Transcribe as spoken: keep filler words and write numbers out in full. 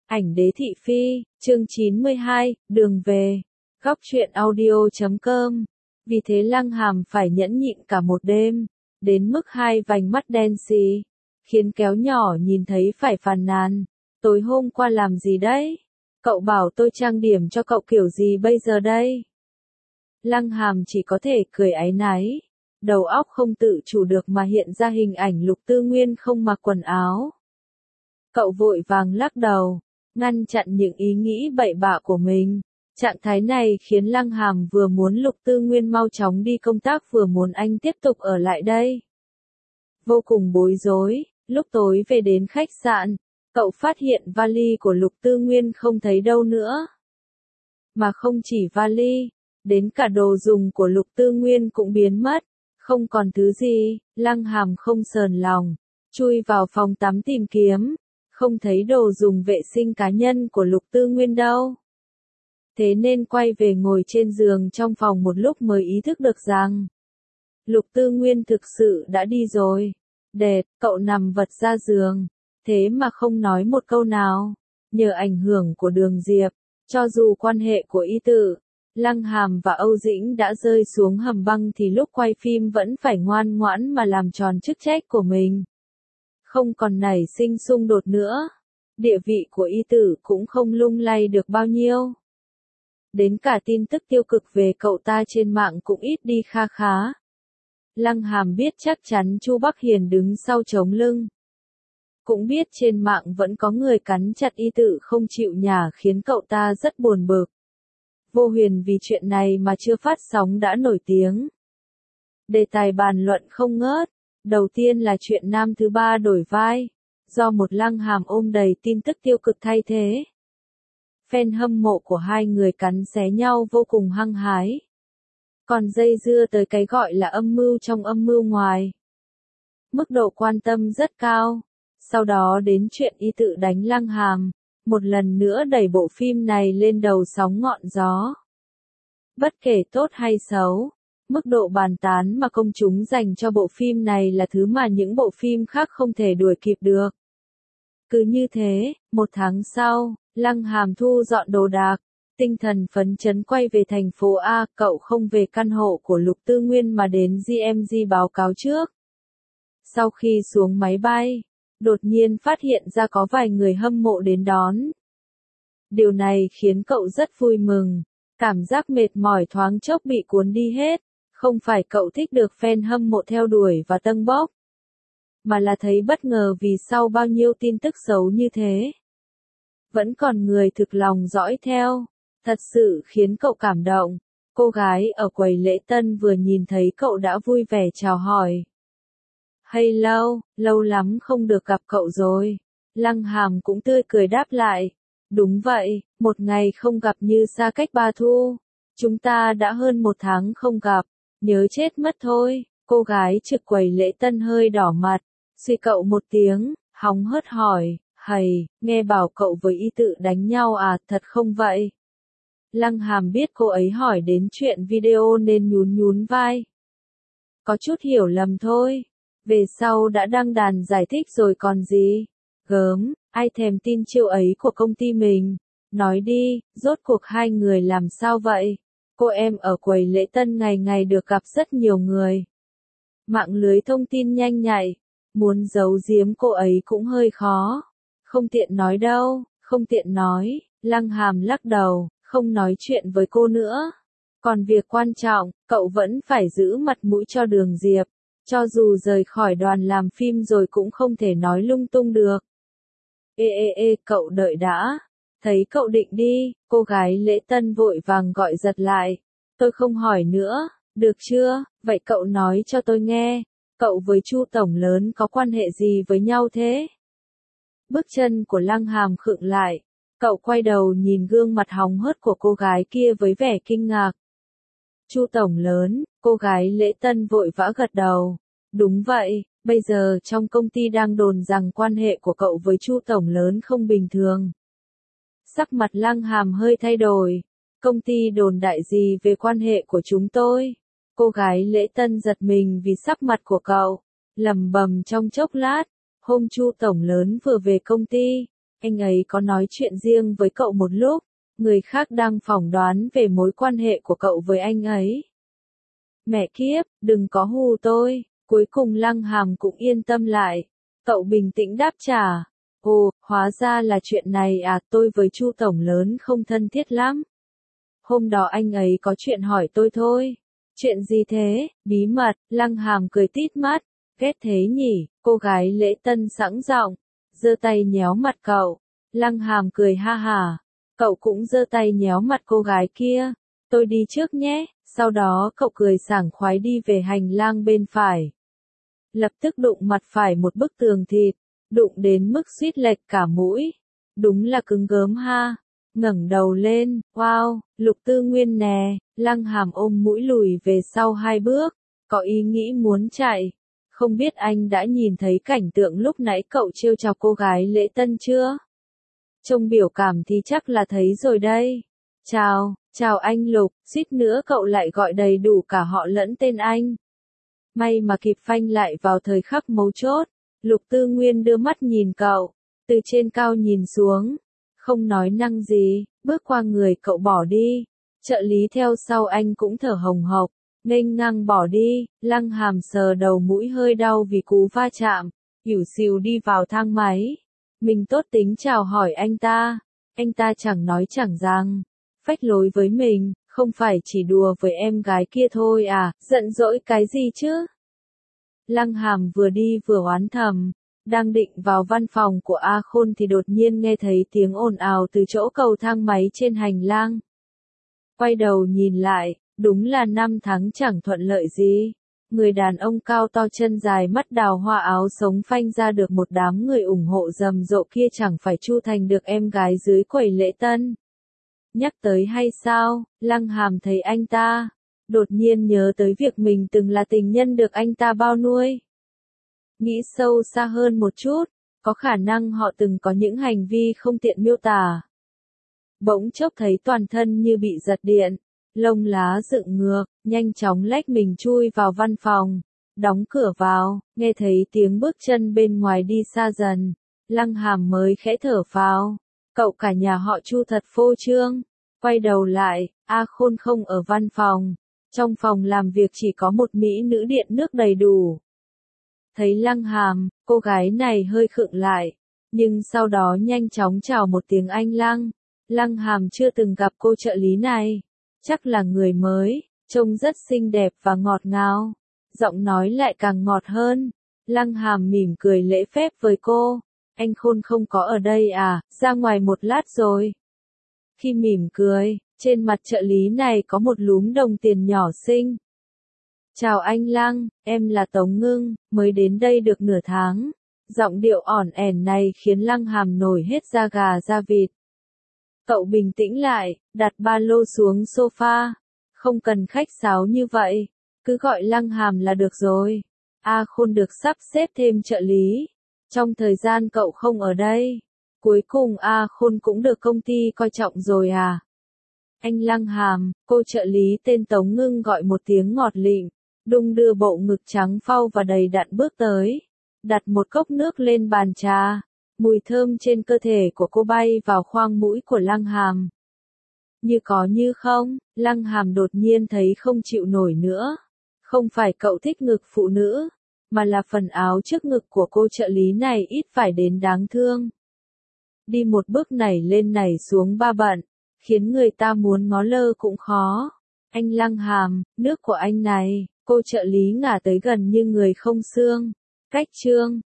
Ảnh đế thị phi, chương chín mươi hai, đường về. Góc truyện audio chấm com. Vì thế Lăng Hàm phải nhẫn nhịn cả một đêm, đến mức hai vành mắt đen xì, khiến kéo nhỏ nhìn thấy phải phàn nàn. Tối hôm qua làm gì đấy? Cậu bảo tôi trang điểm cho cậu kiểu gì bây giờ đây? Lăng Hàm chỉ có thể cười áy náy, đầu óc không tự chủ được mà hiện ra hình ảnh Lục Tư Nguyên không mặc quần áo. Cậu vội vàng lắc đầu, ngăn chặn những ý nghĩ bậy bạ của mình. Trạng thái này khiến Lăng Hàm vừa muốn Lục Tư Nguyên mau chóng đi công tác vừa muốn anh tiếp tục ở lại đây. Vô cùng bối rối, lúc tối về đến khách sạn, cậu phát hiện vali của Lục Tư Nguyên không thấy đâu nữa. Mà không chỉ vali, đến cả đồ dùng của Lục Tư Nguyên cũng biến mất, không còn thứ gì. Lăng Hàm không sờn lòng, chui vào phòng tắm tìm kiếm, không thấy đồ dùng vệ sinh cá nhân của Lục Tư Nguyên đâu. Thế nên quay về ngồi trên giường trong phòng một lúc mới ý thức được rằng Lục Tư Nguyên thực sự đã đi rồi. Đệt, cậu nằm vật ra giường, thế mà không nói một câu nào. Nhờ ảnh hưởng của Đường Diệp, cho dù quan hệ của Y Tử, Lăng Hàm và Âu Dĩnh đã rơi xuống hầm băng thì lúc quay phim vẫn phải ngoan ngoãn mà làm tròn chức trách của mình. Không còn nảy sinh xung đột nữa. Địa vị của Y Tử cũng không lung lay được bao nhiêu. Đến cả tin tức tiêu cực về cậu ta trên mạng cũng ít đi kha khá. Lăng Hàm biết chắc chắn Chu Bắc Hiền đứng sau chống lưng. Cũng biết trên mạng vẫn có người cắn chặt Y Tử không chịu nhả khiến cậu ta rất buồn bực. Vô Huyền vì chuyện này mà chưa phát sóng đã nổi tiếng. Đề tài bàn luận không ngớt. Đầu tiên là chuyện nam thứ ba đổi vai, do một Lăng Hàm ôm đầy tin tức tiêu cực thay thế. Fan hâm mộ của hai người cắn xé nhau vô cùng hăng hái. Còn dây dưa tới cái gọi là âm mưu trong âm mưu ngoài. Mức độ quan tâm rất cao. Sau đó đến chuyện Y Tử đánh Lăng Hàm, một lần nữa đẩy bộ phim này lên đầu sóng ngọn gió. Bất kể tốt hay xấu, mức độ bàn tán mà công chúng dành cho bộ phim này là thứ mà những bộ phim khác không thể đuổi kịp được. Cứ như thế, một tháng sau, Lăng Hàm thu dọn đồ đạc, tinh thần phấn chấn quay về thành phố A. Cậu không về căn hộ của Lục Tư Nguyên mà đến giê em giê báo cáo trước. Sau khi xuống máy bay, đột nhiên phát hiện ra có vài người hâm mộ đến đón. Điều này khiến cậu rất vui mừng, cảm giác mệt mỏi thoáng chốc bị cuốn đi hết. Không phải cậu thích được fan hâm mộ theo đuổi và tâng bốc, mà là thấy bất ngờ vì sau bao nhiêu tin tức xấu như thế, vẫn còn người thực lòng dõi theo, thật sự khiến cậu cảm động. Cô gái ở quầy lễ tân vừa nhìn thấy cậu đã vui vẻ chào hỏi. Hay lâu, lâu lắm không được gặp cậu rồi. Lăng Hàm cũng tươi cười đáp lại. Đúng vậy, một ngày không gặp như xa cách ba thu. Chúng ta đã hơn một tháng không gặp. Nhớ chết mất thôi. Cô gái trực quầy lễ tân hơi đỏ mặt, suy cậu một tiếng, hóng hớt hỏi, hầy, nghe bảo cậu với Y Tử đánh nhau à, thật không vậy? Lăng Hàm biết cô ấy hỏi đến chuyện video nên nhún nhún vai. Có chút hiểu lầm thôi, về sau đã đăng đàn giải thích rồi còn gì. Gớm, ai thèm tin chiêu ấy của công ty mình. Nói đi, rốt cuộc hai người làm sao vậy? Cô em ở quầy lễ tân ngày ngày được gặp rất nhiều người. Mạng lưới thông tin nhanh nhạy, muốn giấu giếm cô ấy cũng hơi khó. Không tiện nói đâu, không tiện nói. Lăng Hàm lắc đầu, không nói chuyện với cô nữa. Còn việc quan trọng, cậu vẫn phải giữ mặt mũi cho Đường Diệp. Cho dù rời khỏi đoàn làm phim rồi cũng không thể nói lung tung được. Ê ê ê, cậu đợi đã. Thấy cậu định đi, cô gái lễ tân vội vàng gọi giật lại. Tôi không hỏi nữa, được chưa? Vậy cậu nói cho tôi nghe, cậu với Chu tổng lớn có quan hệ gì với nhau thế? Bước chân của Lăng Hàm khựng lại, cậu quay đầu nhìn gương mặt hóng hớt của cô gái kia với vẻ kinh ngạc. Chu tổng lớn, cô gái lễ tân vội vã gật đầu. Đúng vậy, bây giờ trong công ty đang đồn rằng quan hệ của cậu với Chu tổng lớn không bình thường. Sắc mặt Lăng Hàm hơi thay đổi. Công ty đồn đại gì về quan hệ của chúng tôi? Cô gái lễ tân giật mình vì sắc mặt của cậu, lẩm bẩm trong chốc lát. Hôm Chu tổng lớn vừa về công ty, anh ấy có nói chuyện riêng với cậu một lúc, người khác đang phỏng đoán về mối quan hệ của cậu với anh ấy. Mẹ kiếp, đừng có hù tôi, cuối cùng Lăng Hàm cũng yên tâm lại. Cậu bình tĩnh đáp trả, ồ, hóa ra là chuyện này à, tôi với Chu tổng lớn không thân thiết lắm. Hôm đó anh ấy có chuyện hỏi tôi thôi. Chuyện gì thế, bí mật, Lăng Hàm cười tít mắt, ghét thế nhỉ, cô gái lễ tân sẵn giọng, giơ tay nhéo mặt cậu. Lăng Hàm cười ha hả, cậu cũng giơ tay nhéo mặt cô gái kia, tôi đi trước nhé, sau đó cậu cười sảng khoái đi về hành lang bên phải. Lập tức đụng mặt phải một bức tường thịt, đụng đến mức suýt lệch cả mũi, đúng là cứng gớm ha. Ngẩng đầu lên, wow, Lục Tư Nguyên nè, Lăng Hàm ôm mũi lùi về sau hai bước, có ý nghĩ muốn chạy. Không biết anh đã nhìn thấy cảnh tượng lúc nãy cậu trêu chọc cô gái lễ tân chưa? Trông biểu cảm thì chắc là thấy rồi đây. Chào, chào anh Lục, suýt nữa cậu lại gọi đầy đủ cả họ lẫn tên anh. May mà kịp phanh lại vào thời khắc mấu chốt, Lục Tư Nguyên đưa mắt nhìn cậu, từ trên cao nhìn xuống. Không nói năng gì, bước qua người cậu bỏ đi. Trợ lý theo sau anh cũng thở hồng hộc, nghênh ngang bỏ đi. Lăng Hàm sờ đầu mũi hơi đau vì cú va chạm, ỉu xìu đi vào thang máy. Mình tốt tính chào hỏi anh ta, anh ta chẳng nói chẳng rằng, phách lối với mình, không phải chỉ đùa với em gái kia thôi à, giận dỗi cái gì chứ? Lăng Hàm vừa đi vừa oán thầm. Đang định vào văn phòng của A Khôn thì đột nhiên nghe thấy tiếng ồn ào từ chỗ cầu thang máy trên hành lang. Quay đầu nhìn lại, đúng là năm tháng chẳng thuận lợi gì. Người đàn ông cao to chân dài mắt đào hoa áo sống phanh ra được một đám người ủng hộ rầm rộ kia chẳng phải Chu Thành được em gái dưới quầy lễ tân. Nhắc tới hay sao, Lăng Hàm thấy anh ta, đột nhiên nhớ tới việc mình từng là tình nhân được anh ta bao nuôi. Nghĩ sâu xa hơn một chút, có khả năng họ từng có những hành vi không tiện miêu tả. Bỗng chốc thấy toàn thân như bị giật điện, lông lá dựng ngược, nhanh chóng lách mình chui vào văn phòng, đóng cửa vào, nghe thấy tiếng bước chân bên ngoài đi xa dần, Lăng Hàm mới khẽ thở phào. Cậu cả nhà họ Chu thật phô trương. Quay đầu lại, A Khôn không ở văn phòng, trong phòng làm việc chỉ có một mỹ nữ điện nước đầy đủ. Thấy Lăng Hàm, cô gái này hơi khựng lại, nhưng sau đó nhanh chóng chào một tiếng anh Lăng. Lăng Hàm chưa từng gặp cô trợ lý này, chắc là người mới, trông rất xinh đẹp và ngọt ngào, giọng nói lại càng ngọt hơn. Lăng Hàm mỉm cười lễ phép với cô, anh Khôn không có ở đây à, ra ngoài một lát rồi. Khi mỉm cười, trên mặt trợ lý này có một lúm đồng tiền nhỏ xinh. Chào anh Lăng, em là Tống Ngưng, mới đến đây được nửa tháng. Giọng điệu ỏn ẻn này khiến Lăng Hàm nổi hết da gà da vịt. Cậu bình tĩnh lại, đặt ba lô xuống sofa. Không cần khách sáo như vậy, cứ gọi Lăng Hàm là được rồi. A Khôn được sắp xếp thêm trợ lý. Trong thời gian cậu không ở đây, cuối cùng A Khôn cũng được công ty coi trọng rồi à? Anh Lăng Hàm, cô trợ lý tên Tống Ngưng gọi một tiếng ngọt lịm, đung đưa bộ ngực trắng phau và đầy đặn bước tới, đặt một cốc nước lên bàn trà. Mùi thơm trên cơ thể của cô bay vào khoang mũi của Lăng Hàm. Như có như không, Lăng Hàm đột nhiên thấy không chịu nổi nữa. Không phải cậu thích ngực phụ nữ, mà là phần áo trước ngực của cô trợ lý này ít phải đến đáng thương. Đi một bước nảy lên nảy xuống ba bận, khiến người ta muốn ngó lơ cũng khó. Anh Lăng Hàm, nước của anh này, cô trợ lý ngả tới gần như người không xương. Cách trương,